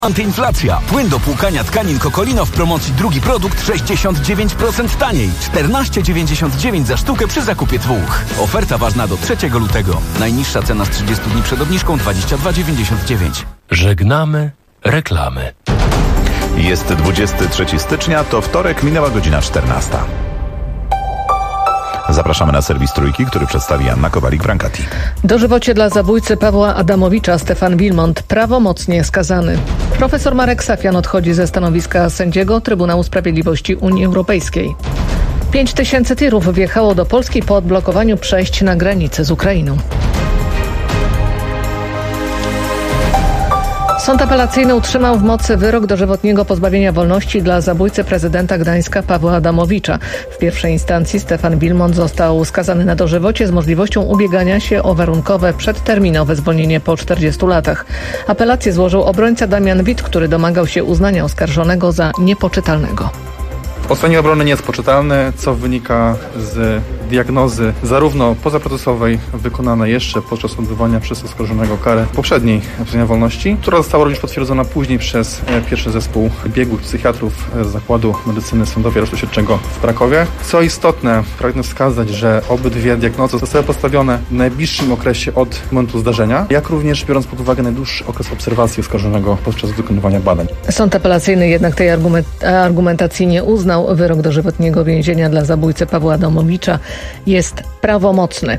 Antyinflacja. Płyn do płukania tkanin Kokolino w promocji drugi produkt 69% taniej. 14,99 za sztukę przy zakupie dwóch. Oferta ważna do 3 lutego. Najniższa cena z 30 dni przed obniżką 22,99. Żegnamy reklamy. Jest 23 stycznia, to wtorek, minęła godzina 14. Zapraszamy na serwis Trójki, który przedstawi Anna Kowalik-Brancati. Dożywocie dla zabójcy Pawła Adamowicza Stefan Wilmont prawomocnie skazany. Profesor Marek Safian odchodzi ze stanowiska sędziego Trybunału Sprawiedliwości Unii Europejskiej. 5000 tirów wjechało do Polski po odblokowaniu przejść na granicy z Ukrainą. Sąd apelacyjny utrzymał w mocy wyrok dożywotniego pozbawienia wolności dla zabójcy prezydenta Gdańska Pawła Adamowicza. W pierwszej instancji Stefan Wilmont został skazany na dożywocie z możliwością ubiegania się o warunkowe przedterminowe zwolnienie po 40 latach. Apelację złożył obrońca Damian Wit, który domagał się uznania oskarżonego za niepoczytalnego. Osądzenie obrony nie jest poczytalne, co wynika z diagnozy zarówno pozaprocesowej wykonanej jeszcze podczas odbywania przez oskarżonego kary poprzedniej pozbawienia wolności, która została również potwierdzona później przez pierwszy zespół biegłych psychiatrów z Zakładu Medycyny Sądowej Aresztu Śledczego w Krakowie. Co istotne, pragnę wskazać, że obydwie diagnozy zostały postawione w najbliższym okresie od momentu zdarzenia, jak również biorąc pod uwagę najdłuższy okres obserwacji oskarżonego podczas wykonywania badań. Sąd apelacyjny jednak tej argumentacji nie uznał. Wyrok dożywotniego więzienia dla zabójcy Pawła Adamowicza jest prawomocny.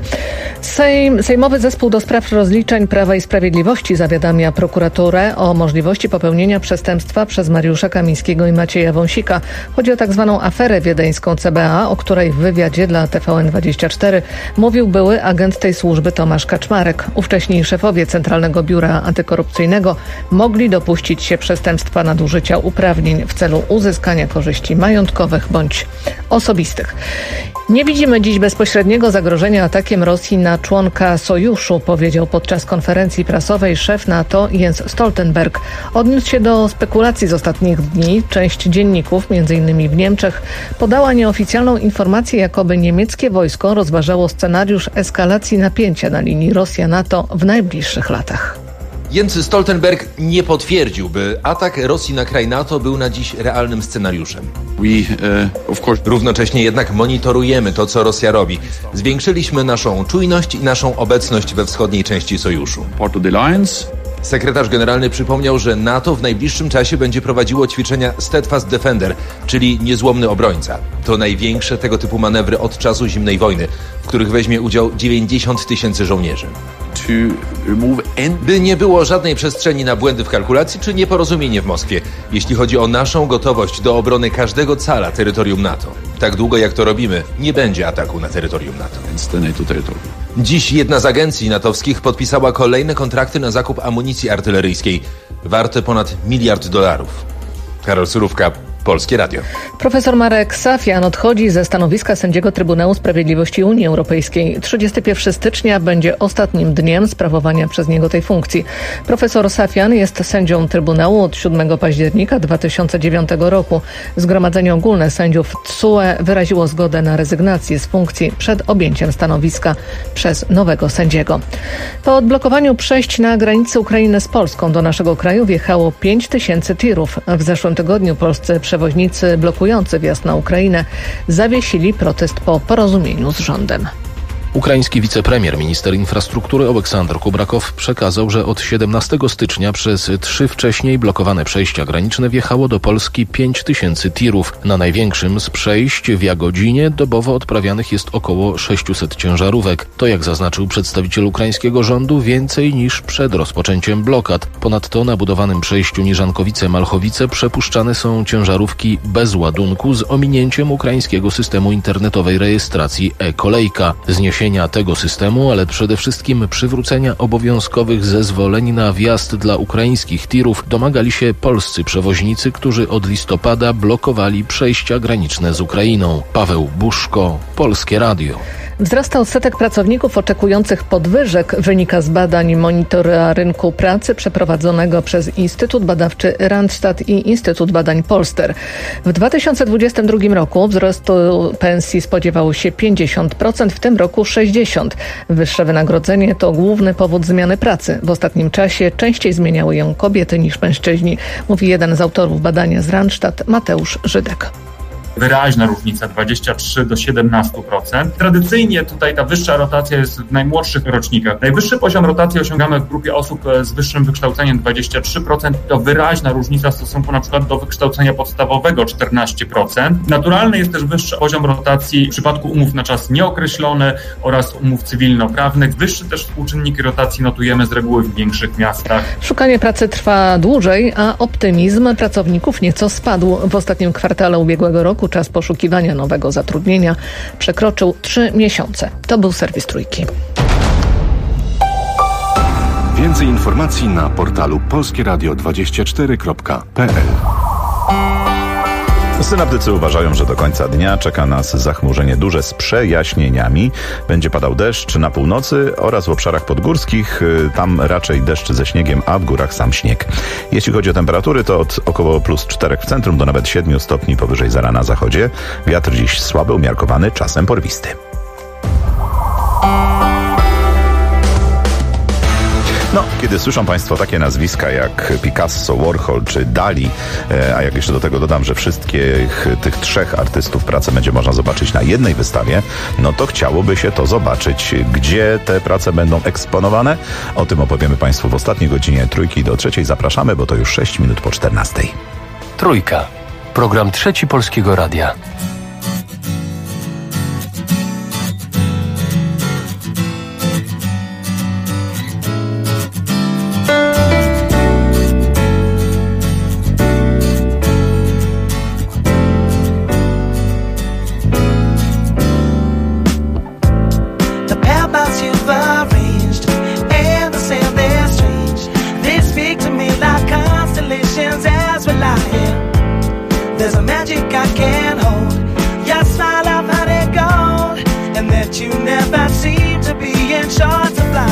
Sejmowy Zespół do Spraw Rozliczeń Prawa i Sprawiedliwości zawiadamia prokuraturę o możliwości popełnienia przestępstwa przez Mariusza Kamińskiego i Macieja Wąsika. Chodzi o tak zwaną aferę wiedeńską CBA, o której w wywiadzie dla TVN24 mówił były agent tej służby Tomasz Kaczmarek. Ówcześni szefowie Centralnego Biura Antykorupcyjnego mogli dopuścić się przestępstwa nadużycia uprawnień w celu uzyskania korzyści majątkowych bądź osobistych. Nie widzimy dziś bezpośredniego zagrożenia atakiem Rosji na członka sojuszu, powiedział podczas konferencji prasowej szef NATO Jens Stoltenberg. Odniósł się do spekulacji z ostatnich dni. Część dzienników, m.in. w Niemczech, podała nieoficjalną informację, jakoby niemieckie wojsko rozważało scenariusz eskalacji napięcia na linii Rosja-NATO w najbliższych latach. Jens Stoltenberg nie potwierdził, by atak Rosji na kraj NATO był na dziś realnym scenariuszem. Równocześnie jednak monitorujemy to, co Rosja robi. Zwiększyliśmy naszą czujność i naszą obecność we wschodniej części sojuszu. Sekretarz generalny przypomniał, że NATO w najbliższym czasie będzie prowadziło ćwiczenia Steadfast Defender, czyli niezłomny obrońca. To największe tego typu manewry od czasu zimnej wojny, w których weźmie udział 90 000 żołnierzy. By nie było żadnej przestrzeni na błędy w kalkulacji czy nieporozumienie w Moskwie, jeśli chodzi o naszą gotowość do obrony każdego cala terytorium NATO. Tak długo jak to robimy, nie będzie ataku na terytorium NATO. Dziś jedna z agencji natowskich podpisała kolejne kontrakty na zakup amunicji artyleryjskiej, warte ponad $1 miliard. Karol Surówka, Polskie Radio. Profesor Marek Safian odchodzi ze stanowiska sędziego Trybunału Sprawiedliwości Unii Europejskiej. 31 stycznia będzie ostatnim dniem sprawowania przez niego tej funkcji. Profesor Safian jest sędzią Trybunału od 7 października 2009 roku. Zgromadzenie Ogólne Sędziów TSUE wyraziło zgodę na rezygnację z funkcji przed objęciem stanowiska przez nowego sędziego. Po odblokowaniu przejść na granicy Ukrainy z Polską do naszego kraju wjechało 5000 tirów. W zeszłym tygodniu polscy przewoźnicy blokujący wjazd na Ukrainę zawiesili protest po porozumieniu z rządem. Ukraiński wicepremier, minister infrastruktury Oleksandr Kubrakow przekazał, że od 17 stycznia przez 3 wcześniej blokowane przejścia graniczne wjechało do Polski 5000 tirów. Na największym z przejść w Jagodzinie dobowo odprawianych jest około 600 ciężarówek. To, jak zaznaczył przedstawiciel ukraińskiego rządu, więcej niż przed rozpoczęciem blokad. Ponadto na budowanym przejściu Niżankowice-Malchowice przepuszczane są ciężarówki bez ładunku z ominięciem ukraińskiego systemu internetowej rejestracji e-Kolejka. Zniesienia tego systemu, ale przede wszystkim przywrócenia obowiązkowych zezwoleń na wjazd dla ukraińskich tirów domagali się polscy przewoźnicy, którzy od listopada blokowali przejścia graniczne z Ukrainą. Paweł Buszko, Polskie Radio. Wzrasta odsetek pracowników oczekujących podwyżek, wynika z badań Monitora Rynku Pracy przeprowadzonego przez Instytut Badawczy Randstad i Instytut Badań Polster. W 2022 roku wzrostu pensji spodziewało się 50%, w tym roku 60%. Wyższe wynagrodzenie to główny powód zmiany pracy. W ostatnim czasie częściej zmieniały ją kobiety niż mężczyźni, mówi jeden z autorów badania z Randstad, Mateusz Żydek. Wyraźna różnica, 23 do 17%. Tradycyjnie tutaj ta wyższa rotacja jest w najmłodszych rocznikach. Najwyższy poziom rotacji osiągamy w grupie osób z wyższym wykształceniem 23%. To wyraźna różnica w stosunku na przykład do wykształcenia podstawowego 14%. Naturalny jest też wyższy poziom rotacji w przypadku umów na czas nieokreślony oraz umów cywilnoprawnych. Wyższy też współczynnik rotacji notujemy z reguły w większych miastach. Szukanie pracy trwa dłużej, a optymizm pracowników nieco spadł. W ostatnim kwartale ubiegłego roku czas poszukiwania nowego zatrudnienia przekroczył 3 miesiące. To był serwis Trójki. Więcej informacji na portalu polskieradio24.pl. Synoptycy uważają, że do końca dnia czeka nas zachmurzenie duże z przejaśnieniami. Będzie padał deszcz na północy oraz w obszarach podgórskich. Tam raczej deszcz ze śniegiem, a w górach sam śnieg. Jeśli chodzi o temperatury, to od około +4 w centrum do nawet 7 stopni powyżej zera na zachodzie. Wiatr dziś słaby, umiarkowany, czasem porwisty. No, kiedy słyszą Państwo takie nazwiska jak Picasso, Warhol czy Dali, a jak jeszcze do tego dodam, że wszystkich tych trzech artystów pracę będzie można zobaczyć na jednej wystawie, no to chciałoby się to zobaczyć. Gdzie te prace będą eksponowane? O tym opowiemy Państwu w ostatniej godzinie Trójki do 3. Zapraszamy, bo to już 6 minut po 14. Trójka. Program Trzeci Polskiego Radia. There's a magic I can't hold. Your smile, I've had it gold, and that you never seem to be in short supply.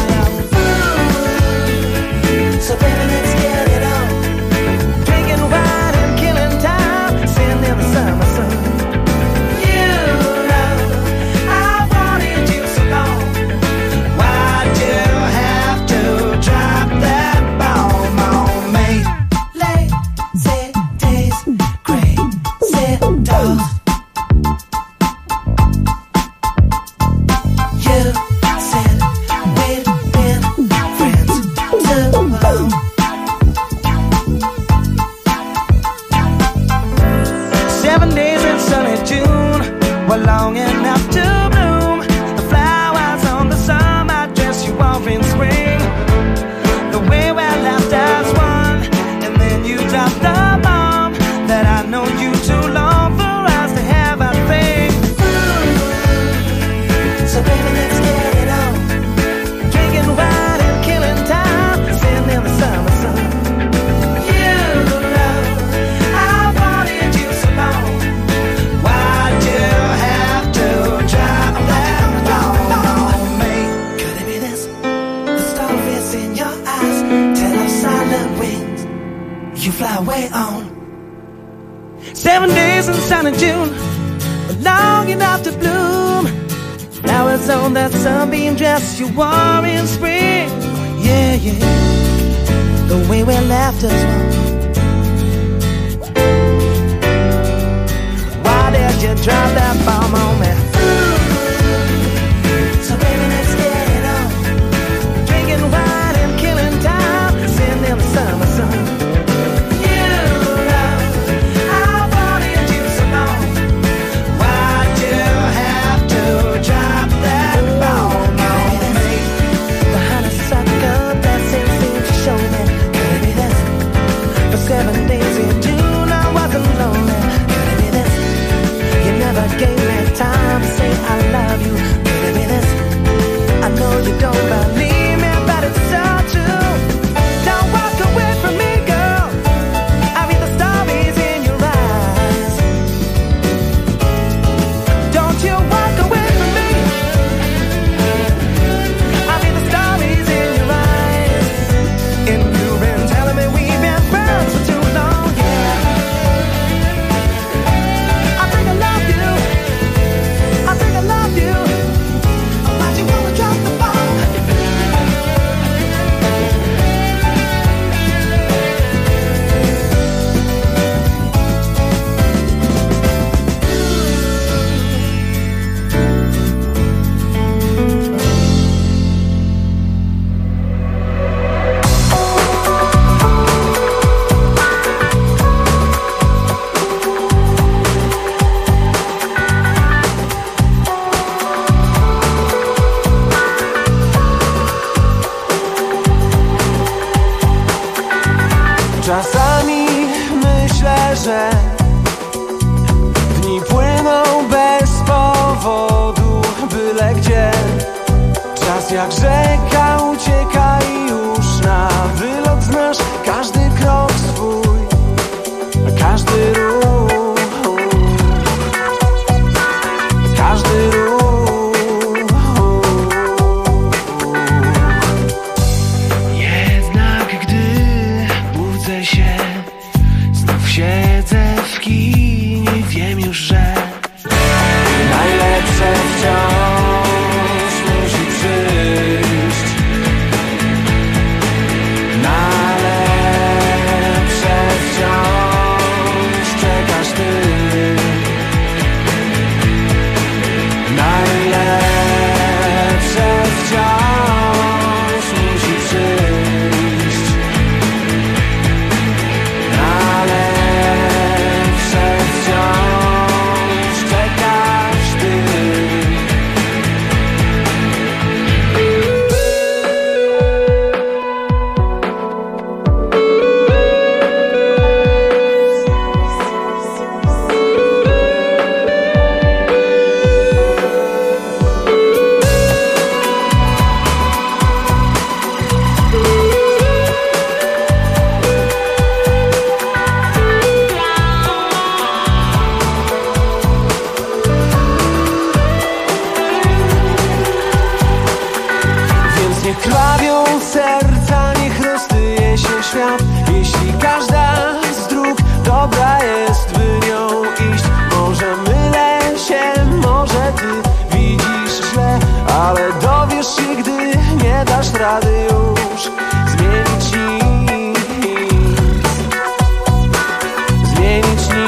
So baby, let's get it on. Drinking wine and killing time, sitting in the summer sun. You know I wanted you so long. Why'd you have to drop that bomb on me? Lazy days, crazy dogs. You said we'd been friends too long. 7 days in sunny June were long enough to bloom. The flowers on the summer dress you wore in spring. The way we left as one, and then you dropped the bomb that I know you too long for us to have a thing. So baby, let's get it on. Drinking wine and killing time, sitting in the summer sun. You know I wanted you so long. Why'd you have to drop that bomb on me? Could it be this? The starfish in your eyes tell of silent wings. You fly away on 7 days in sunny June, but long enough to bloom. Flowers on that sunbeam dress you wore in spring. Yeah, yeah, the way we left us one. Why did you drop that bomb on me? So baby, let's get it on. Drinking wine and killing time, sitting in the summer sun. You know I wanted you so long. Why'd you have to drop that bomb on me? The honeysuckle blessing seemed to show me. Could it be this? For 7 days in June I wasn't lonely. Could it be this? You never gave me time to say I love you. Could it be this? I know you don't believe me, but it's so true. Don't walk away from me, girl. I read the stars in your eyes. Don't you walk away from me. myślę, że dni płyną bez powodu, byle gdzie. Czas jak rzeka ucieka i już na wylot znasz każdy krok swój, każdy ruch, każdy ruch. Jednak gdy budzę się, znów siedzę w kinie, wiem już, że najlepsze wciąż musi przyjść. Na lepsze wciąż czekasz ty. Najlepsze wciąż musi przyjść. Na lepsze wciąż czekasz ty. Więc niech krwawią serca, niech roztyje się świat. Jeśli każda z dróg dobra jest, by nią iść. Może mylę się, może ty widzisz źle, ale dowiesz się, gdy nie dasz rady już zmienić nic. Zmienić nic.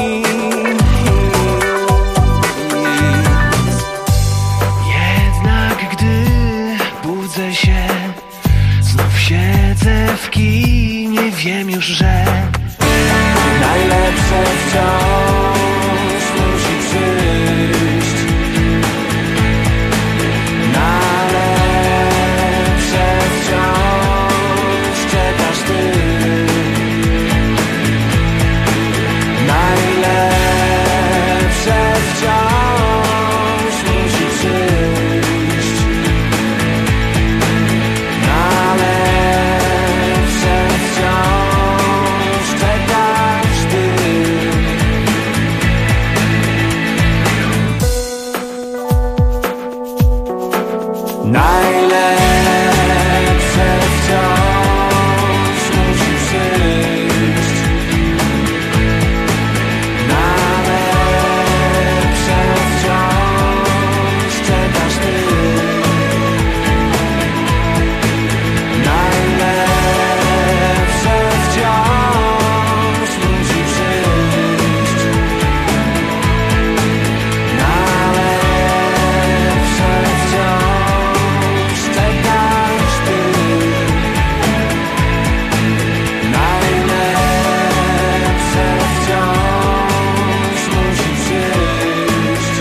Jednak gdy budzę się, znów siedzę w kinie, wiem już, że najlepsze wciąż musi przyjść. Na lepsze wciąż czekasz ty. Najlepsze wciąż musi przyjść. Na lepsze wciąż czekasz ty. Najlepsze wciąż musi przyjść. Na lepsze wciąż czekasz ty. Najlepsze wciąż musi przyjść. Na lepsze wciąż czekasz ty. Najlepsze wciąż musi przyjść.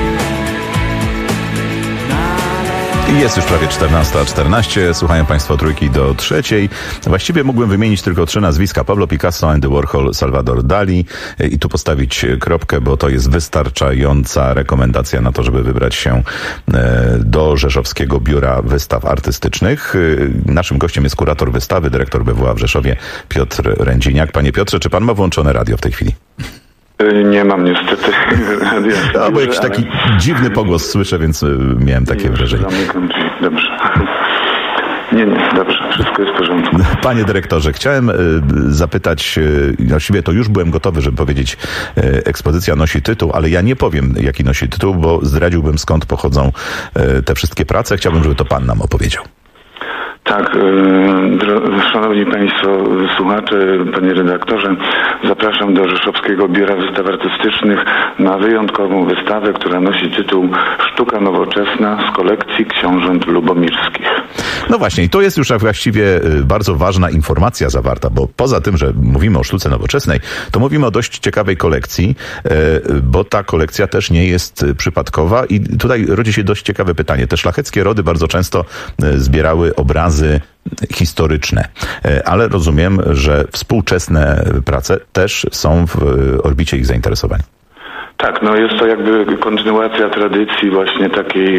I jest już prawie 14:14. Słuchają Państwo Trójki do trzeciej. Właściwie mógłbym wymienić tylko 3 nazwiska. Pablo Picasso, Andy Warhol, Salvador Dali. I tu postawić kropkę, bo to jest wystarczająca rekomendacja na to, żeby wybrać się do Rzeszowskiego Biura Wystaw Artystycznych. Naszym gościem jest kurator wystawy, dyrektor BWA w Rzeszowie, Piotr Rędziniak. Panie Piotrze, czy pan ma włączone radio w tej chwili? Nie mam niestety radia. No, bo jakiś taki dziwny pogłos słyszę, więc miałem takie wrażenie. Zamykam drzwi. Dobrze. Nie, dobrze. Wszystko jest w porządku. Panie dyrektorze, chciałem zapytać, właściwie to już byłem gotowy, żeby powiedzieć, ekspozycja nosi tytuł, ale ja nie powiem, jaki nosi tytuł, bo zdradziłbym, skąd pochodzą te wszystkie prace. Chciałbym, żeby to pan nam opowiedział. Tak, szanowni państwo słuchacze, panie redaktorze, zapraszam do Rzeszowskiego Biura Wystaw Artystycznych na wyjątkową wystawę, która nosi tytuł Sztuka nowoczesna z kolekcji książąt lubomirskich. No właśnie, i to jest już właściwie bardzo ważna informacja zawarta, bo poza tym, że mówimy o sztuce nowoczesnej, to mówimy o dość ciekawej kolekcji, bo ta kolekcja też nie jest przypadkowa i tutaj rodzi się dość ciekawe pytanie. Te szlacheckie rody bardzo często zbierały obrazy obrazy historyczne. Ale rozumiem, że współczesne prace też są w orbicie ich zainteresowań. Tak, no jest to jakby kontynuacja tradycji właśnie takiej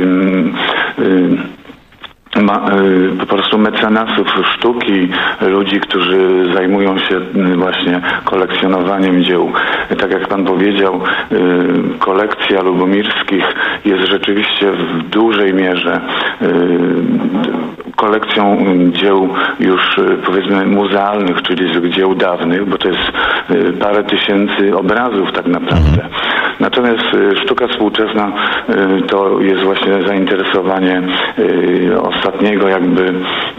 po prostu mecenasów sztuki, ludzi, którzy zajmują się właśnie kolekcjonowaniem dzieł. Tak jak pan powiedział, kolekcja Lubomirskich jest rzeczywiście w dużej mierze kolekcją dzieł już powiedzmy muzealnych, czyli z dzieł dawnych, bo to jest parę tysięcy obrazów tak naprawdę. Natomiast sztuka współczesna to jest właśnie zainteresowanie ostatniego jakby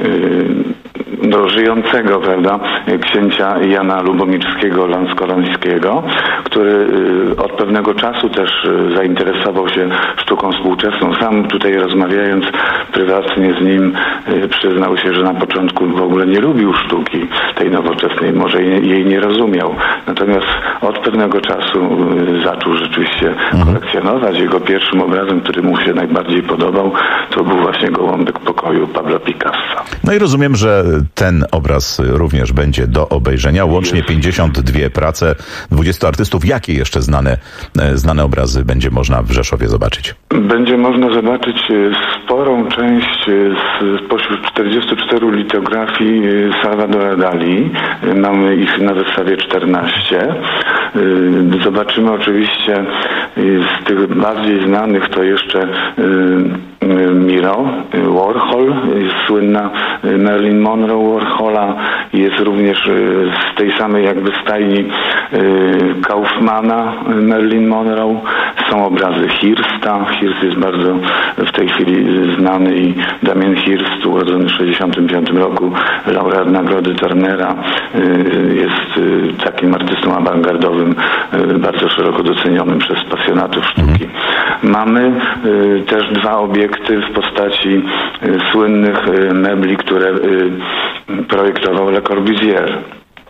żyjącego, prawda, księcia Jana Lubomirskiego Lanskorońskiego, który od pewnego czasu też zainteresował się sztuką współczesną. Sam tutaj rozmawiając prywatnie z nim przyznał się, że na początku w ogóle nie lubił sztuki tej nowoczesnej, może jej nie rozumiał. Natomiast od pewnego czasu zaczął rzeczywiście kolekcjonować. Jego pierwszym obrazem, który mu się najbardziej podobał, to był właśnie Gołąbek pokoju Pablo Picassa. No i rozumiem, że ten obraz również będzie do obejrzenia. Łącznie 52 prace 20 artystów. Jakie jeszcze znane obrazy będzie można w Rzeszowie zobaczyć? Będzie można zobaczyć sporą część spośród 44 litografii Salvadora Dali. Mamy ich na wystawie 14. Zobaczymy oczywiście z tych bardziej znanych to jeszcze Miro, Warhol, jest słynna Marilyn Monroe Warhola, jest również z tej samej jakby stajni Kaufmana Marilyn Monroe, są obrazy Hirsta. Hirst jest bardzo w tej chwili znany i Damien Hirst, urodzony w 1965 roku, laureat Nagrody Turnera, jest takim artystą awangardowym, bardzo szeroko docenionym przez pasjonatów sztuki. Mamy też dwa obiekty w postaci słynnych mebli, które projektował Le Corbusier.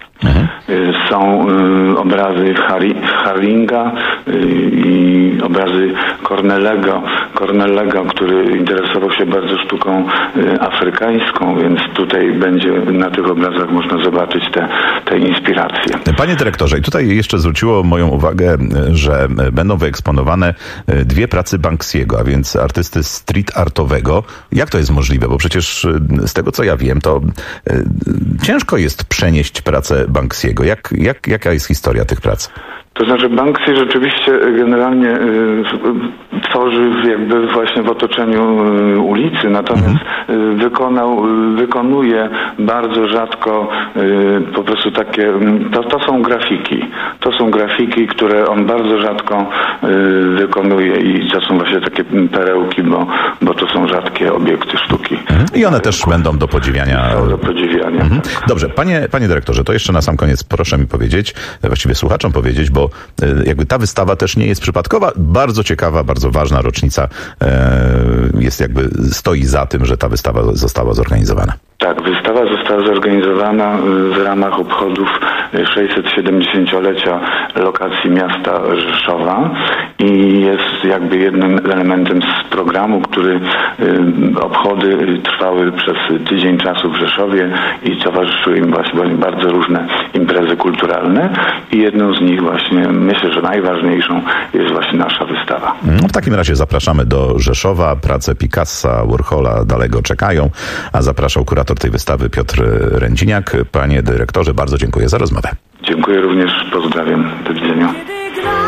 Są obrazy Haringa i obrazy Cornellego, który interesował się bardzo sztuką afrykańską, więc tutaj będzie na tych obrazach można zobaczyć te inspiracje. Panie dyrektorze, i tutaj jeszcze zwróciło moją uwagę, że będą wyeksponowane dwie prace Banksiego, a więc artysty street artowego. Jak to jest możliwe? Bo przecież z tego co ja wiem, to ciężko jest przenieść pracę Banksiego. Jaka jest historia tych prac? To znaczy Banksy rzeczywiście generalnie tworzy jakby właśnie w otoczeniu ulicy, natomiast wykonuje bardzo rzadko po prostu takie, to są grafiki. To są grafiki, które on bardzo rzadko wykonuje i to są właśnie takie perełki, bo to są rzadkie obiekty sztuki. I one też będą do podziwiania. Do podziwiania. Tak. Dobrze, panie dyrektorze, to jeszcze na sam koniec proszę mi powiedzieć, właściwie słuchaczom powiedzieć, bo jakby ta wystawa też nie jest przypadkowa, bardzo ciekawa, bardzo ważna rocznica jest jakby stoi za tym, że ta wystawa została zorganizowana. Tak, wystawa została zorganizowana w ramach obchodów 670-lecia lokacji miasta Rzeszowa i jest jakby jednym elementem z programu, który obchody trwały przez tydzień czasu w Rzeszowie i towarzyszyły im właśnie bardzo różne imprezy kulturalne i jedną z nich właśnie, myślę, że najważniejszą jest właśnie nasza wystawa. W takim razie zapraszamy do Rzeszowa. Prace Picassa, Warhola daleko czekają, a zapraszał kurator tej wystawy Piotr Rędziniak. Panie dyrektorze, bardzo dziękuję za rozmowę. Dziękuję również, pozdrawiam, do widzenia. Kiedy gra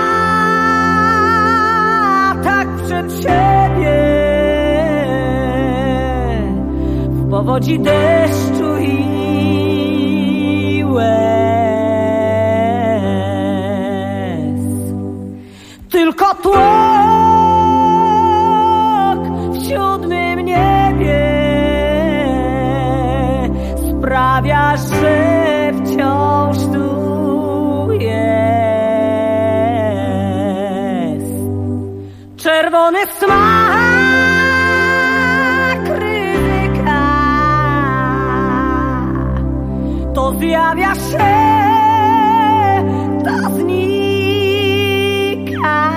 tak przed siebie w powodzi deszczu i łez, tylko tłok w siódmym niebie sprawia, że wciąż tu jest czerwony smak ryzyka. To zjawia się, to znika.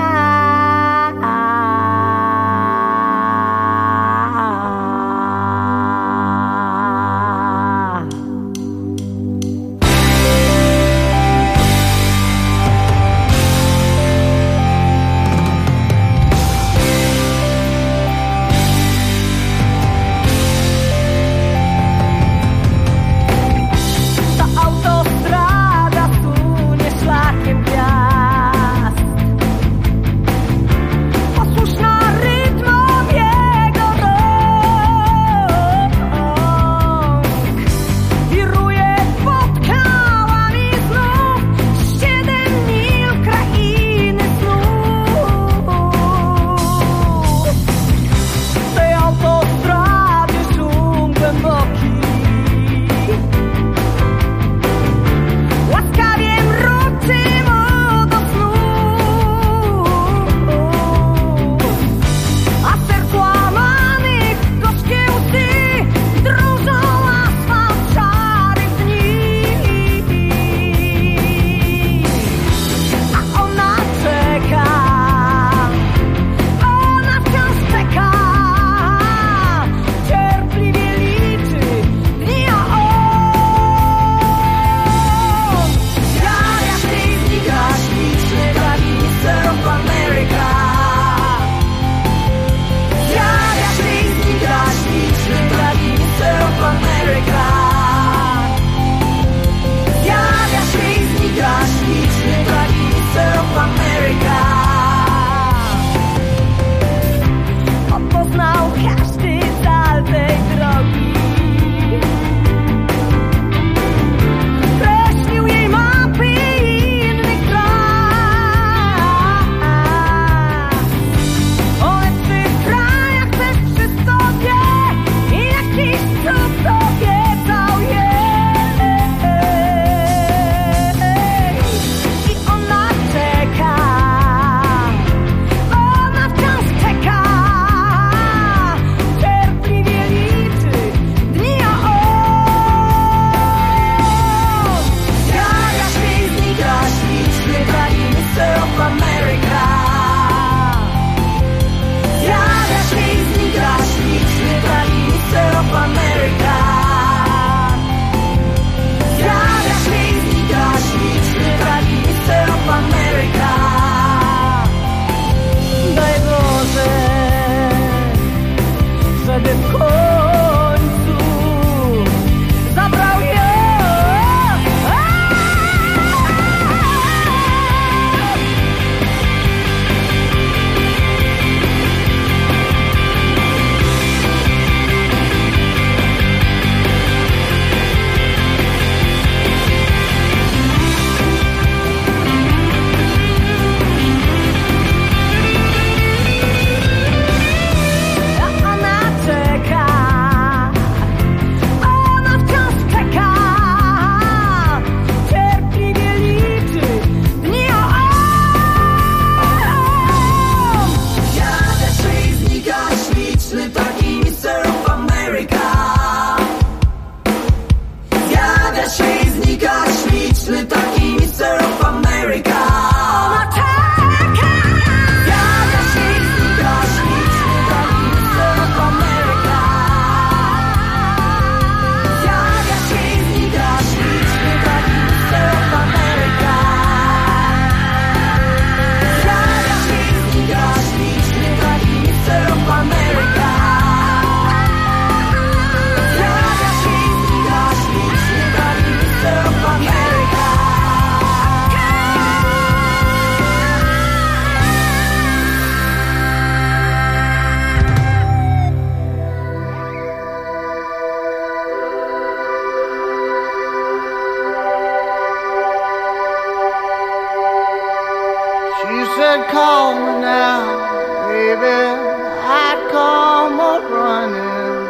said, call me now, baby, I'd come a-running.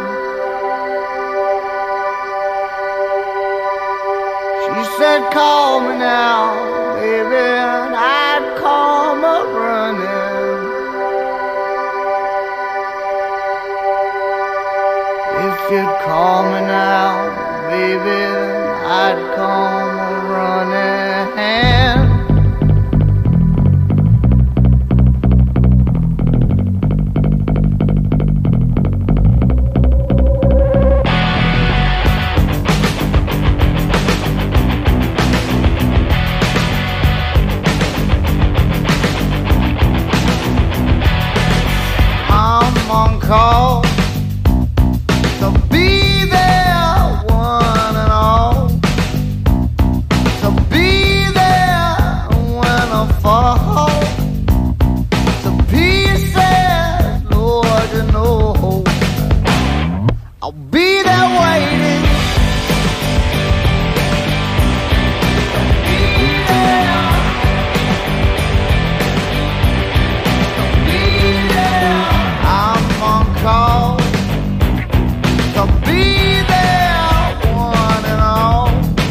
She said, call me now, baby, and I'd come a-running. If you'd call me now, baby, I'd come a-running. I'm on call to be there, one and all. To be there when I fall to pieces, Lord, you know. I'll be there waiting. To be there. To be there. I'm on call to be there, one and all.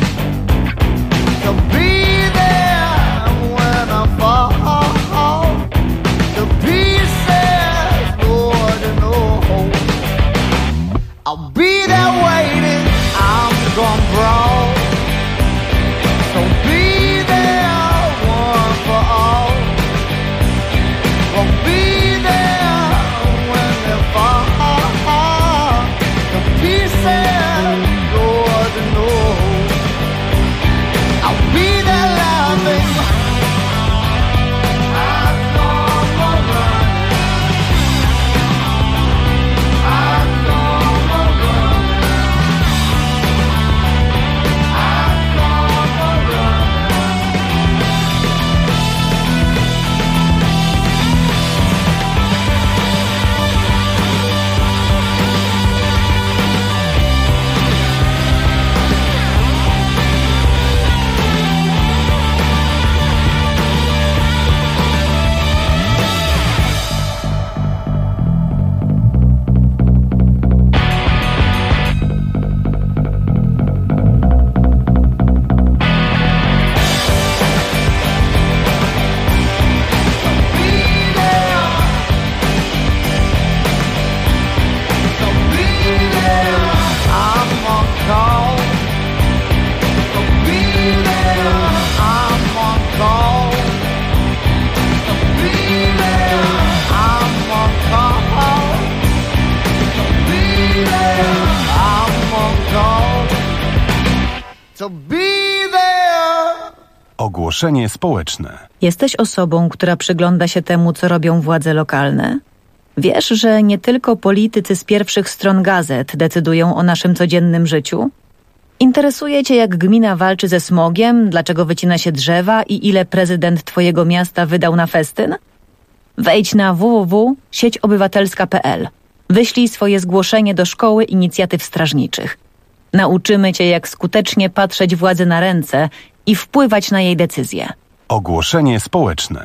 To be there when I fall to pieces, Lord, you know. I'll be there waiting. I'm gone broke. So be there, one for all. I'll be there when they fall to pieces, Lord, you know. I'll be there loving. I'll come a-running. I'll come a-running. I'll come a-running. Ogłoszenie społeczne. Jesteś osobą, która przygląda się temu, co robią władze lokalne? Wiesz, że nie tylko politycy z pierwszych stron gazet decydują o naszym codziennym życiu? Interesuje cię, jak gmina walczy ze smogiem, dlaczego wycina się drzewa i ile prezydent twojego miasta wydał na festyn? Wejdź na www.sieciobywatelska.pl. Wyślij swoje zgłoszenie do Szkoły Inicjatyw Strażniczych. Nauczymy cię, jak skutecznie patrzeć władzy na ręce i wpływać na jej decyzje. Ogłoszenie społeczne.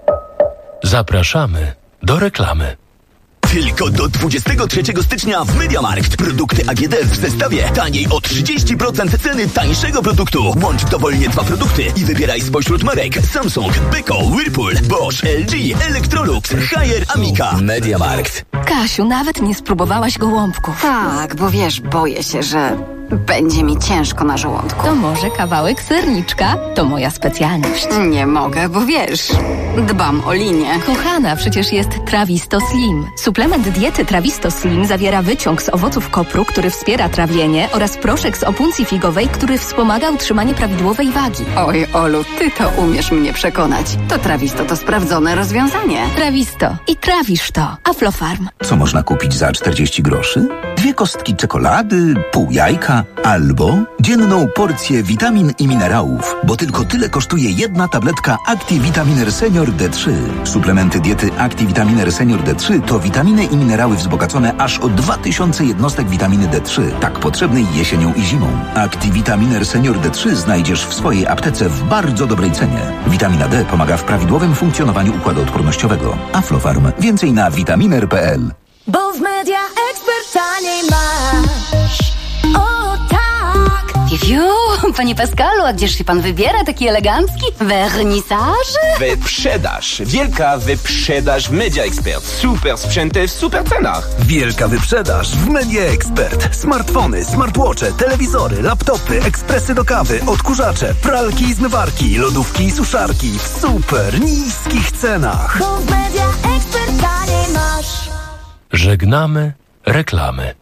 Zapraszamy do reklamy. Tylko do 23 stycznia w MediaMarkt. Produkty AGD w zestawie taniej o 30% ceny tańszego produktu. Łącz dowolnie dwa produkty i wybieraj spośród marek Samsung, Beko, Whirlpool, Bosch, LG, Electrolux, Haier, Amica. MediaMarkt. Kasiu, nawet nie spróbowałaś gołąbków. Tak, bo wiesz, boję się, że będzie mi ciężko na żołądku. To może kawałek serniczka? To moja specjalność. Nie mogę, bo wiesz, dbam o linię. Kochana, przecież jest Trawisto Slim. Suplement diety Trawisto Slim zawiera wyciąg z owoców kopru, który wspiera trawienie, oraz proszek z opuncji figowej, który wspomaga utrzymanie prawidłowej wagi. Oj, Olu, ty to umiesz mnie przekonać. To Trawisto to sprawdzone rozwiązanie. Trawisto. I trawisz to. Aflofarm. Co można kupić za 40 groszy? 2 kostki czekolady, pół jajka, tabletka albo dzienną porcję witamin i minerałów, bo tylko tyle kosztuje jedna tabletka ActiVitaminer Senior D3. Suplementy diety ActiVitaminer Senior D3 to witaminy i minerały wzbogacone aż o 2000 jednostek witaminy D3, tak potrzebnej jesienią i zimą. ActiVitaminer Senior D3 znajdziesz w swojej aptece w bardzo dobrej cenie. Witamina D pomaga w prawidłowym funkcjonowaniu układu odpornościowego. Aflofarm. Więcej na vitaminer.pl. Bo w Media Expert taniej masz. O tak! Fiu, panie Pascalu, a gdzież się pan wybiera taki elegancki? Wernisaż? Wyprzedaż. Wielka wyprzedaż w Media Expert. Super sprzęty w super cenach. Wielka wyprzedaż w Media Expert. Smartfony, smartwatche, telewizory, laptopy, ekspresy do kawy, odkurzacze, pralki i zmywarki, lodówki i suszarki w super niskich cenach. Bo w Media Expert taniej masz. Żegnamy reklamy.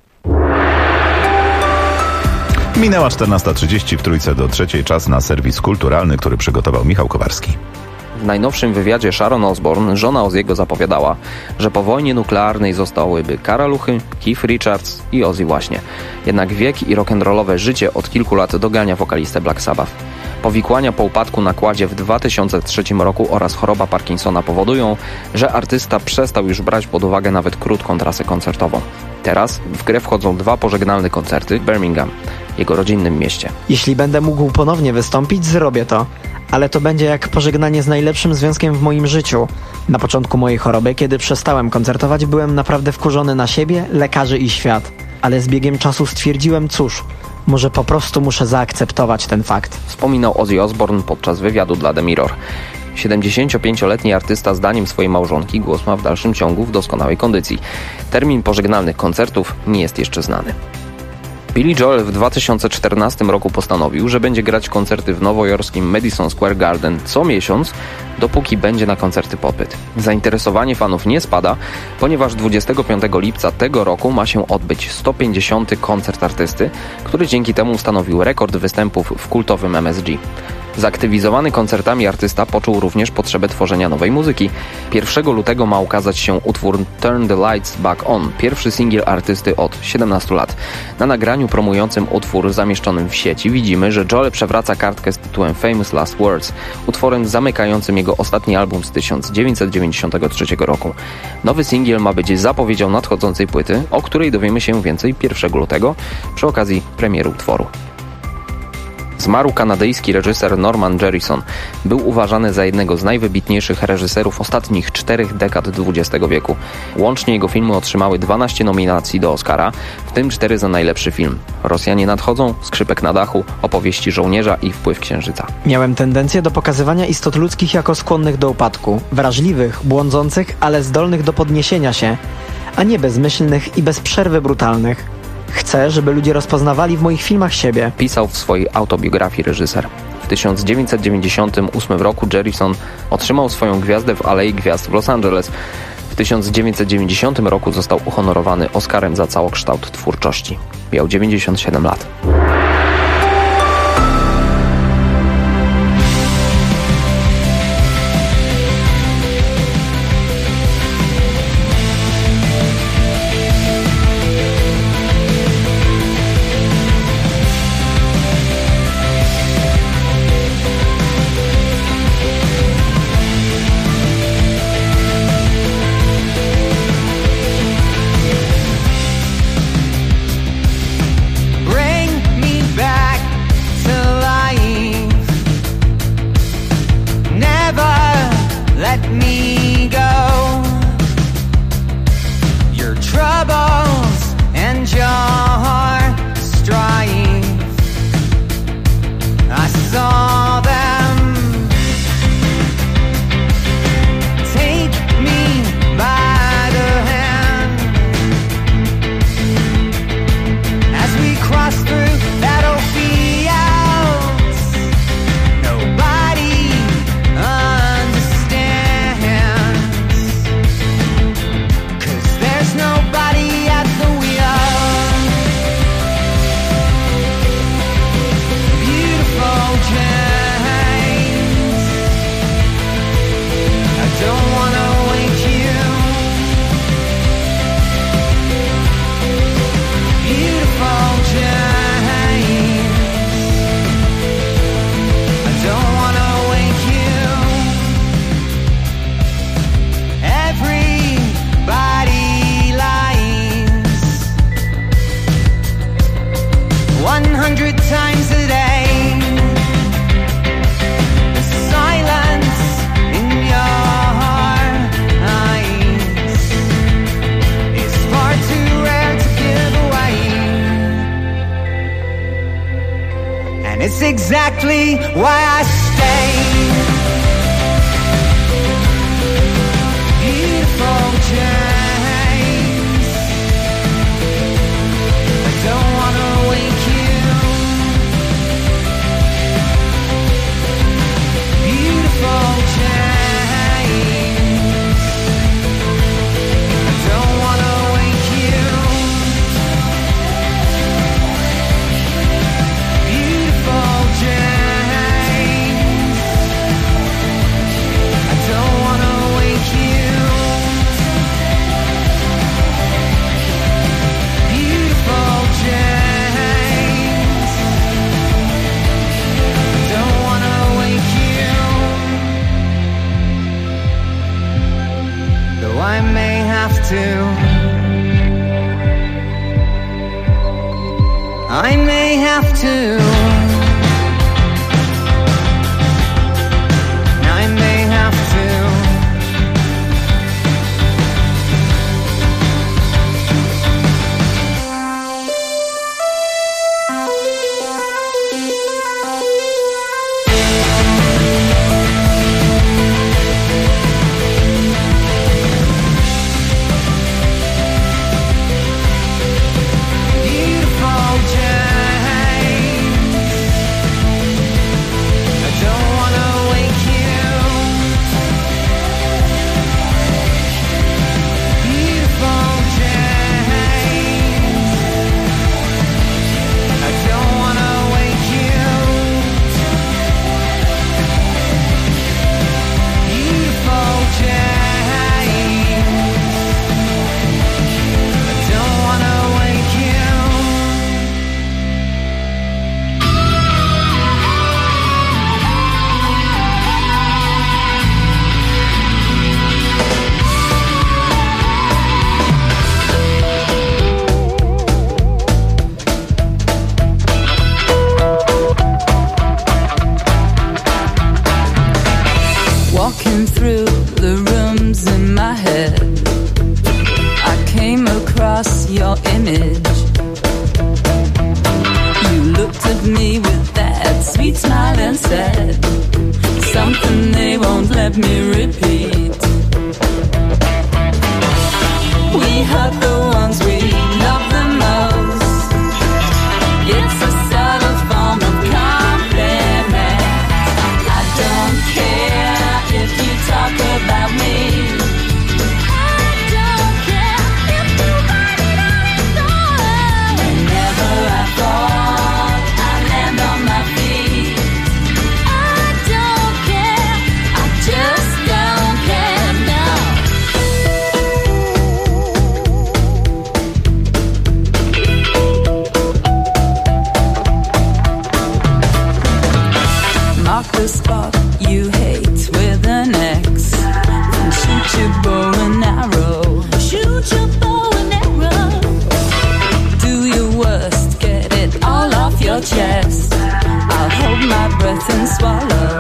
Minęła 14:30 w Trójce do trzeciej. Czas na serwis kulturalny, który przygotował Michał Kowarski. W najnowszym wywiadzie Sharon Osbourne, żona Ozzy'ego, zapowiadała, że po wojnie nuklearnej zostałyby karaluchy, Keith Richards i Ozzy właśnie. Jednak wiek i rock'n'rollowe życie od kilku lat dogania wokalistę Black Sabbath. Powikłania po upadku na kładzie w 2003 roku oraz choroba Parkinsona powodują, że artysta przestał już brać pod uwagę nawet krótką trasę koncertową. Teraz w grę wchodzą 2 pożegnalne koncerty w Birmingham, jego rodzinnym mieście. Jeśli będę mógł ponownie wystąpić, zrobię to. Ale to będzie jak pożegnanie z najlepszym związkiem w moim życiu. Na początku mojej choroby, kiedy przestałem koncertować, byłem naprawdę wkurzony na siebie, lekarzy i świat. Ale z biegiem czasu stwierdziłem, cóż, może po prostu muszę zaakceptować ten fakt. Wspominał Ozzy Osbourne podczas wywiadu dla The Mirror. 75-letni artysta zdaniem swojej małżonki głos ma w dalszym ciągu w doskonałej kondycji. Termin pożegnalnych koncertów nie jest jeszcze znany. Billy Joel w 2014 roku postanowił, że będzie grać koncerty w nowojorskim Madison Square Garden co miesiąc, dopóki będzie na koncerty popyt. Zainteresowanie fanów nie spada, ponieważ 25 lipca tego roku ma się odbyć 150. koncert artysty, który dzięki temu stanowił rekord występów w kultowym MSG. Zaktywizowany koncertami artysta poczuł również potrzebę tworzenia nowej muzyki. 1 lutego ma ukazać się utwór Turn the Lights Back On, pierwszy singiel artysty od 17 lat. Na nagraniu promującym utwór zamieszczonym w sieci widzimy, że Joel przewraca kartkę z tytułem Famous Last Words, utworem zamykającym jego ostatni album z 1993 roku. Nowy singiel ma być zapowiedzią nadchodzącej płyty, o której dowiemy się więcej 1 lutego przy okazji premiery utworu. Zmarł kanadyjski reżyser Norman Jewison. Był uważany za jednego z najwybitniejszych reżyserów ostatnich 4 dekad XX wieku. Łącznie jego filmy otrzymały 12 nominacji do Oscara, w tym 4 za najlepszy film. Rosjanie nadchodzą, Skrzypek na dachu, Opowieści żołnierza i Wpływ księżyca. Miałem tendencję do pokazywania istot ludzkich jako skłonnych do upadku, wrażliwych, błądzących, ale zdolnych do podniesienia się, a nie bezmyślnych i bez przerwy brutalnych. Chcę, żeby ludzie rozpoznawali w moich filmach siebie. Pisał w swojej autobiografii reżyser. W 1998 roku Jewison otrzymał swoją gwiazdę w Alei Gwiazd w Los Angeles. W 1990 roku został uhonorowany Oscarem za całokształt twórczości. Miał 97 lat. exactly why I stay. Beautiful James, I don't wanna wake you. Beautiful James, I don't wanna wake you. Beautiful James, I don't wanna wake you. Beautiful James, I don't wanna wake you. Though I may have to, I may have to, I may have to. Beautiful James, I don't wanna wake you. Beautiful James, I don't wanna wake you. Beautiful James, I don't wanna wake you. Walking through the rooms in my head, I came across your image. You looked at me with that sweet smile and said something they won't let me repeat. We hurt the ones we love the most. It's a subtle form of compliment. I don't care if you talk about me. I don't care if you write it on a song. Whenever I fall, I land on my feet. I don't care, I just don't care now. Mark the spot you hate with an X and shoot your bow and arrow. Shoot your bow and arrow. Do your worst, get it all off your chest. I'll hold my breath and swallow.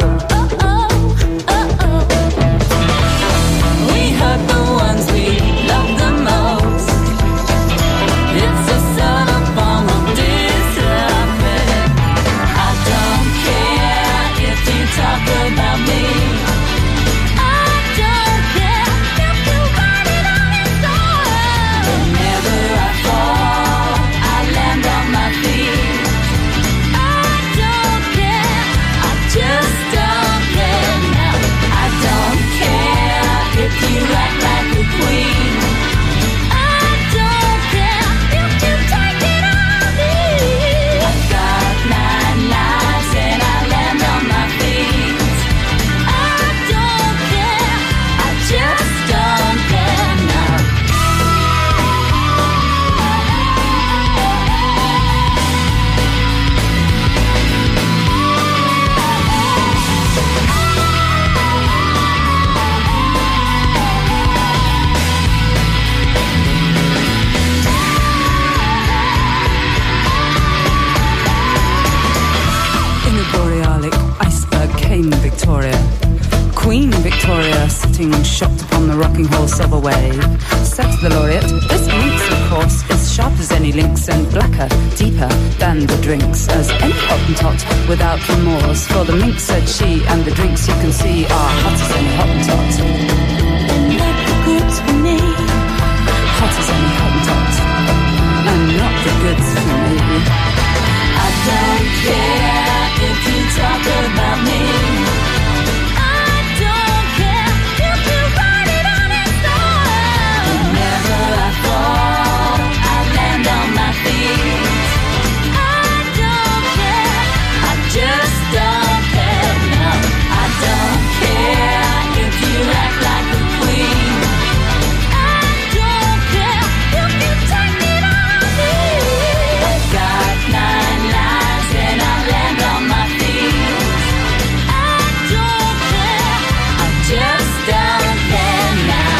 We hurt the ones we love the most. It's a subtle form of discipline. I don't care if you talk about me. I don't care if you write it on a song. Whenever I fall, I land on my feet. I don't care, I just don't care now. I don't care if you act like a queen. I don't care if you take it on me. I've got 9 lives and I land on my feet. I don't care, I just don't care now. In a borealic iceberg came Victoria. Queen Victoria, sitting shocked upon the rocking horse of a wave, said to the laureate, "This week's a course, is sharp as any lynx and blacker, deeper than the drinks, as any Hottentot without remorse. For the minx, said she, and the drinks you can see are hot as any Hottentot. Not the goods for me, hot as any Hottentot, and not the goods for me. I don't care if you talk about me. I don't care if you write it on a stone. Whenever I fall, I land on my feet. I don't care, I just don't care, no. I don't care if you act like a queen. I don't care, you can take it on me. I've got 9 lives and I land on my feet. I don't care, I just don't care now.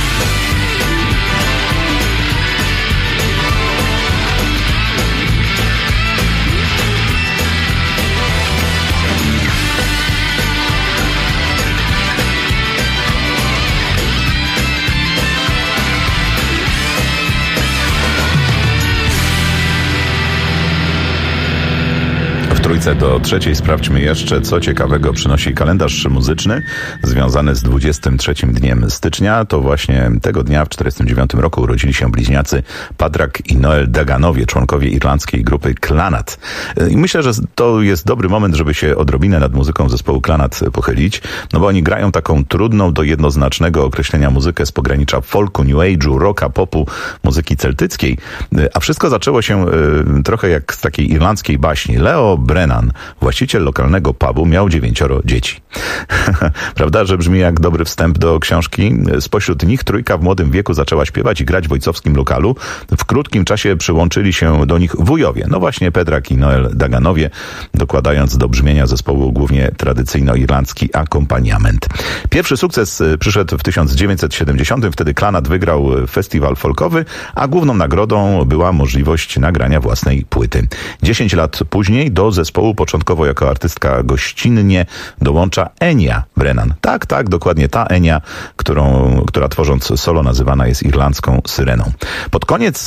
W trójce do trzeciej sprawdźmy jeszcze, co ciekawego przynosi kalendarz muzyczny związany z 23 dniem stycznia. To właśnie tego dnia w 1949 roku urodzili się bliźniacy Padraig i Noel Daganowie, członkowie irlandzkiej grupy Clannad. I myślę, że to jest dobry moment, żeby się odrobinę nad muzyką zespołu Clannad pochylić, no bo oni grają taką trudną do jednoznacznego określenia muzykę z pogranicza folku, new age'u, rocka, popu, muzyki celtyckiej. A wszystko zaczęło się trochę jak z takiej irlandzkiej baśni. Leo Brennan, właściciel lokalnego pubu, miał 9 dzieci. Prawda, że brzmi jak dobry wstęp do książki? Spośród nich trójka w młodym wieku zaczęła śpiewać i grać w ojcowskim lokalu. W krótkim czasie przyłączyli się do nich wujowie. No właśnie Padraig i Noel Daganowie, dokładając do brzmienia zespołu głównie tradycyjno-irlandzki akompaniament. Pierwszy sukces przyszedł w 1970. Wtedy Clannad wygrał festiwal folkowy, a główną nagrodą była możliwość nagrania własnej płyty. 10 lat później do zespołu początkowo jako artystka gościnnie dołącza Enya Brennan. Tak, dokładnie ta Enya, która tworząc solo nazywana jest irlandzką syreną. Pod koniec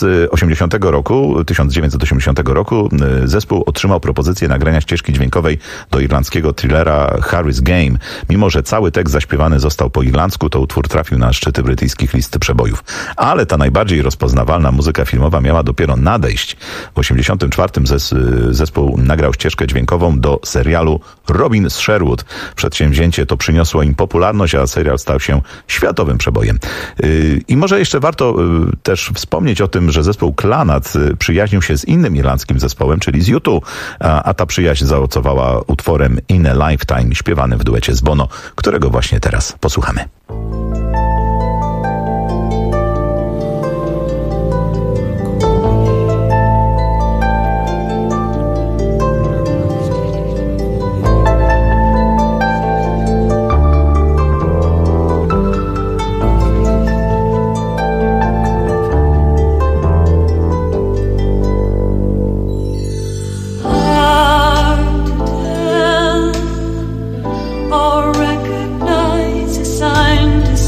1980 roku zespół otrzymał propozycję nagrania ścieżki dźwiękowej do irlandzkiego thrillera Harry's Game. Mimo że cały tekst zaśpiewany został po irlandzku, to utwór trafił na szczyty brytyjskich list przebojów. Ale ta najbardziej rozpoznawalna muzyka filmowa miała dopiero nadejść. W 1984 zespół nagrał ścieżkę dźwiękową do serialu Robin z Sherwood. Przedsięwzięcie to przyniosło im popularność, a serial stał się światowym przebojem. I może jeszcze warto też wspomnieć o tym, że zespół Clannad przyjaźnił się z innym irlandzkim zespołem, czyli z U2, a ta przyjaźń zaowocowała utworem In a Lifetime, śpiewanym w duecie z Bono, którego właśnie teraz posłuchamy. Or recognize a sign to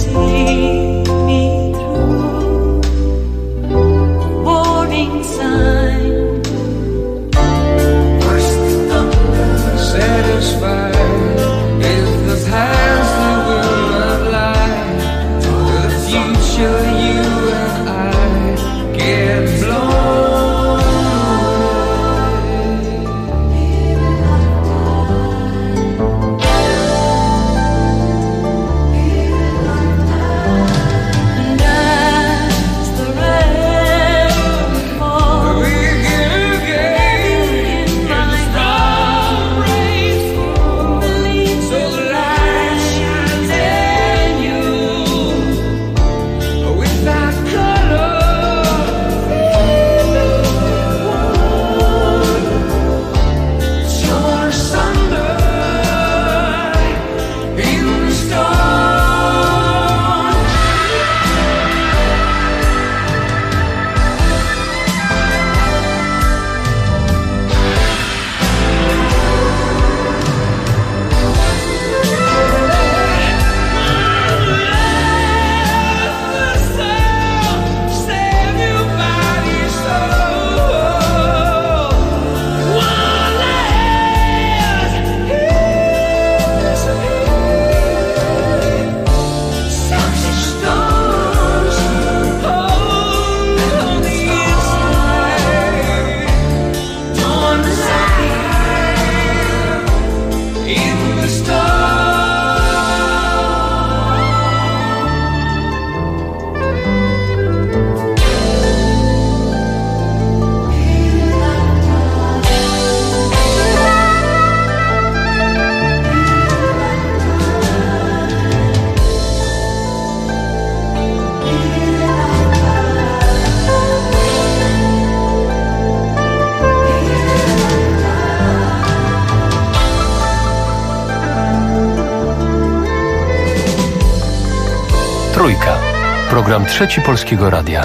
Trójka. Program Trzeci Polskiego Radia.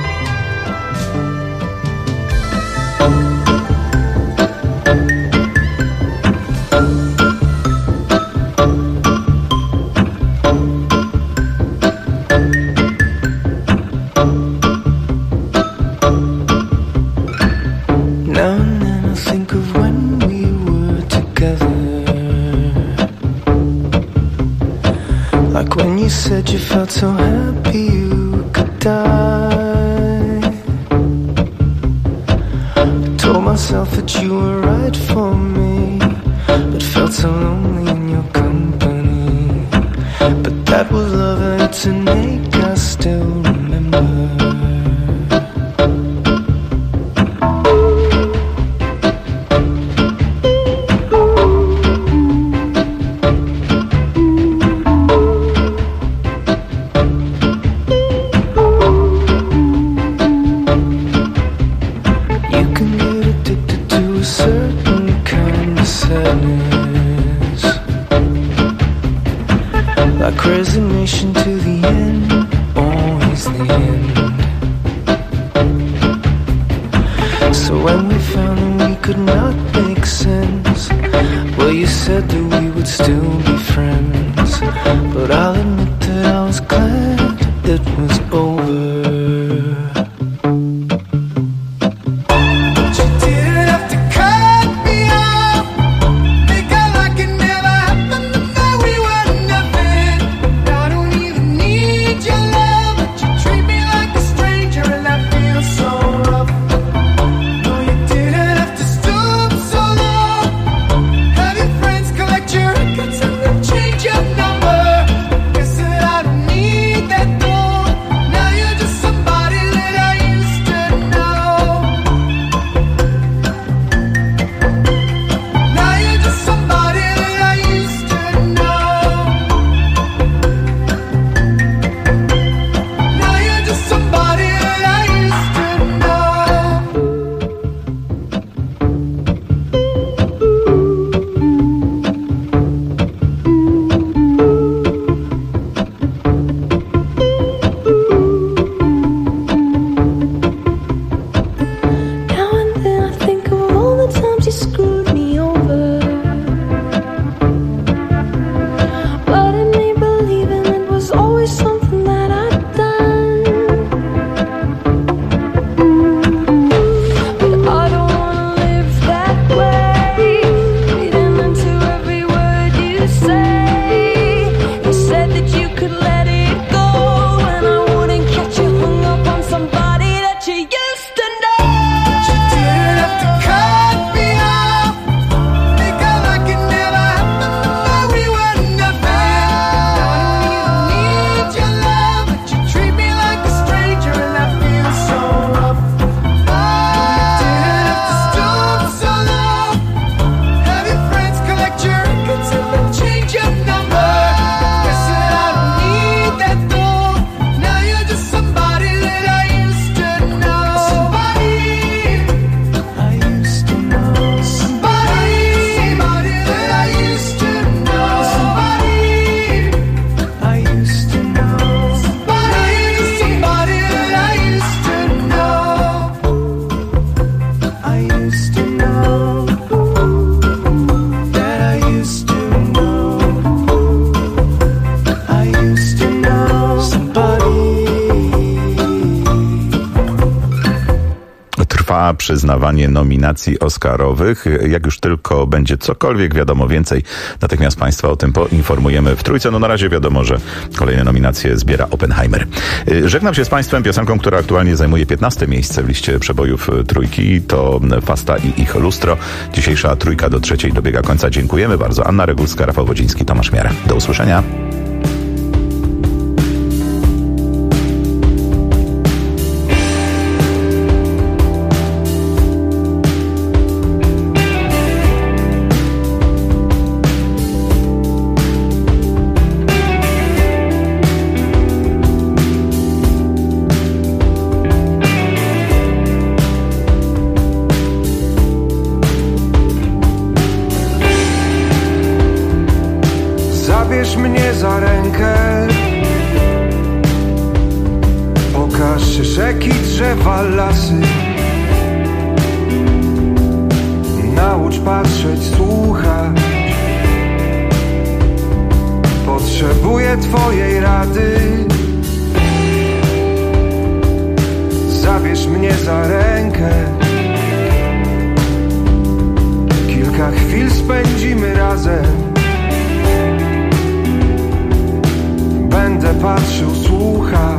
Now and then I think of when we were together, like when you said you felt so happy you could die. I told myself that you were right for me, but felt so lonely in your company. But that was love and it's an ache I still remember. Like resignation to the end, always the end. So when we found that we could not make sense, well, you said that we would still be friends. But I'll admit that I was glad it was over. Change your number. Guess that I don't need that though. trwa przyznawanie nominacji oscarowych. Jak już tylko będzie cokolwiek wiadomo więcej, natychmiast Państwa o tym poinformujemy w Trójce. No na razie wiadomo, że kolejne nominacje zbiera Oppenheimer. Żegnam się z Państwem piosenką, która aktualnie zajmuje 15 miejsce w liście przebojów Trójki. To Fasta i ich lustro. Dzisiejsza Trójka do trzeciej dobiega końca. Dziękujemy bardzo. Anna Regulska, Rafał Wodziński, Tomasz Miara. Do usłyszenia. Zabierz mnie drzewa, lasy. Naucz patrzeć, słuchać. Potrzebuję twojej rady. Zabierz mnie za rękę. Kilka chwil spędzimy razem. Będę patrzył, słuchał.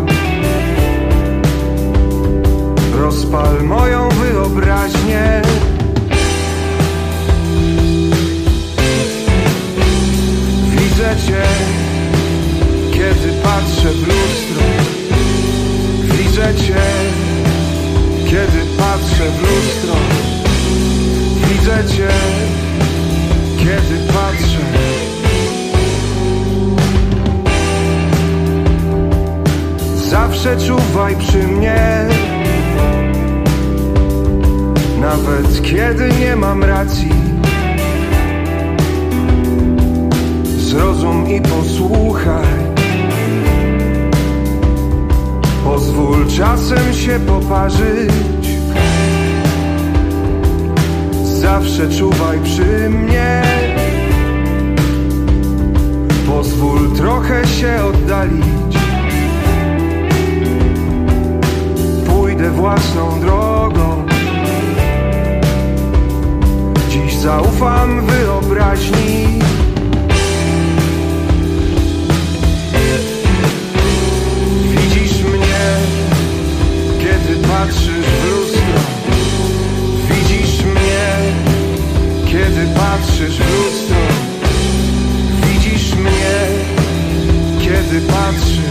Rozpal moją wyobraźnię. Widzę cię, kiedy patrzę w lustro. Widzę cię, kiedy patrzę w lustro. Widzę cię, kiedy patrzę. Zawsze czuwaj przy mnie. Nawet kiedy nie mam racji. Zrozum i posłuchaj. Pozwól czasem się poparzyć. Zawsze czuwaj przy mnie. Pozwól trochę się oddalić. Pójdę własną drogą. Dziś zaufam wyobraźni. Widzisz mnie, kiedy patrzysz w lustro. Widzisz mnie, kiedy patrzysz w lustro. Widzisz mnie, kiedy patrzysz.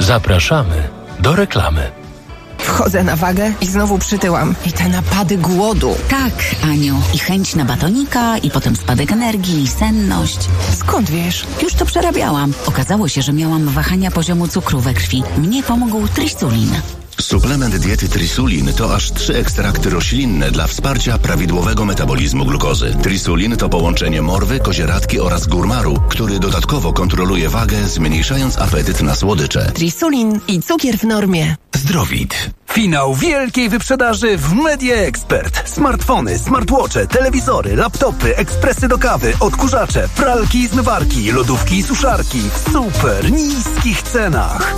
Zapraszamy do reklamy. Wchodzę na wagę i znowu przytyłam. I te napady głodu. Tak, Aniu. I chęć na batonika, i potem spadek energii, i senność. Skąd wiesz? Już to przerabiałam. Okazało się, że miałam wahania poziomu cukru we krwi. Mnie pomógł Trisulin. Suplement diety Trisulin to aż 3 ekstrakty roślinne dla wsparcia prawidłowego metabolizmu glukozy. Trisulin to połączenie morwy, kozieradki oraz górmaru, który dodatkowo kontroluje wagę, zmniejszając apetyt na słodycze. Trisulin i cukier w normie. Zdrowit. Finał wielkiej wyprzedaży w Media Expert. Smartfony, smartwatche, telewizory, laptopy, ekspresy do kawy, odkurzacze, pralki i zmywarki, lodówki i suszarki w super niskich cenach.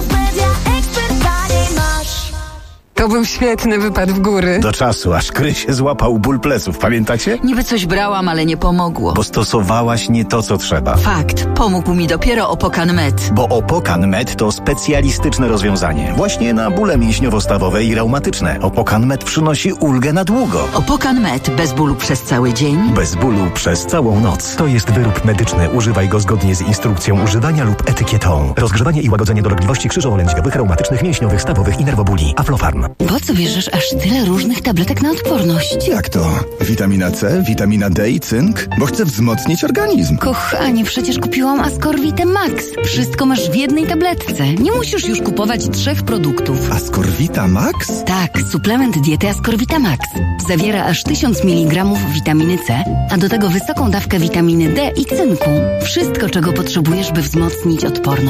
To był świetny wypad w góry. Do czasu, aż Kry się złapał ból pleców, pamiętacie? Niby coś brałam, ale nie pomogło. Bo stosowałaś nie to, co trzeba. Fakt. Pomógł mi dopiero Opokan Med. Bo Opokan Med to specjalistyczne rozwiązanie. Właśnie na bóle mięśniowo-stawowe i reumatyczne. Opokan Med przynosi ulgę na długo. Opokan Med. Bez bólu przez cały dzień. Bez bólu przez całą noc. To jest wyrób medyczny. Używaj go zgodnie z instrukcją używania lub etykietą. Rozgrzewanie i łagodzenie dolegliwości krzyżowo-lędźwiowych, reumatycznych, mięśniowych, stawowych i nerwobóli. Aflofarm. Po co bierzesz aż tyle różnych tabletek na odporność? Jak to? Witamina C, witamina D i cynk? Bo chcę wzmocnić organizm. Kochanie, przecież kupiłam Ascorvite Max. Wszystko masz w jednej tabletce. Nie musisz już kupować 3 produktów. Ascorvita Max? Tak, suplement diety Ascorvita Max. Zawiera aż 1000 mg witaminy C, a do tego wysoką dawkę witaminy D i cynku. Wszystko, czego potrzebujesz, by wzmocnić odporność.